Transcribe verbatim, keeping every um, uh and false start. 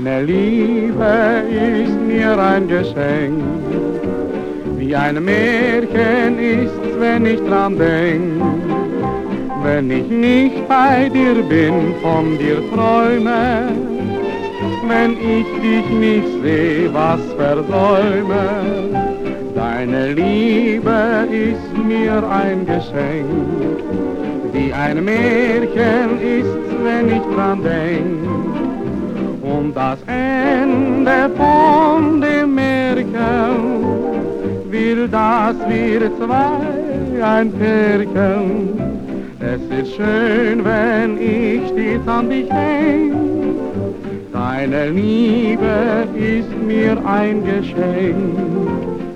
Deine Liebe ist mir ein Geschenk, wie ein Märchen ist's, wenn ich dran denk. Wenn ich nicht bei dir bin, von dir träume, wenn ich dich nicht seh, was versäume. Deine Liebe ist mir ein Geschenk, wie ein Märchen ist's, wenn ich dran denk. Und das Ende von dem Märchen will, dass wir zwei ein Pärchen. Es ist schön, wenn ich stets an dich denk. Deine Liebe ist mir ein Geschenk.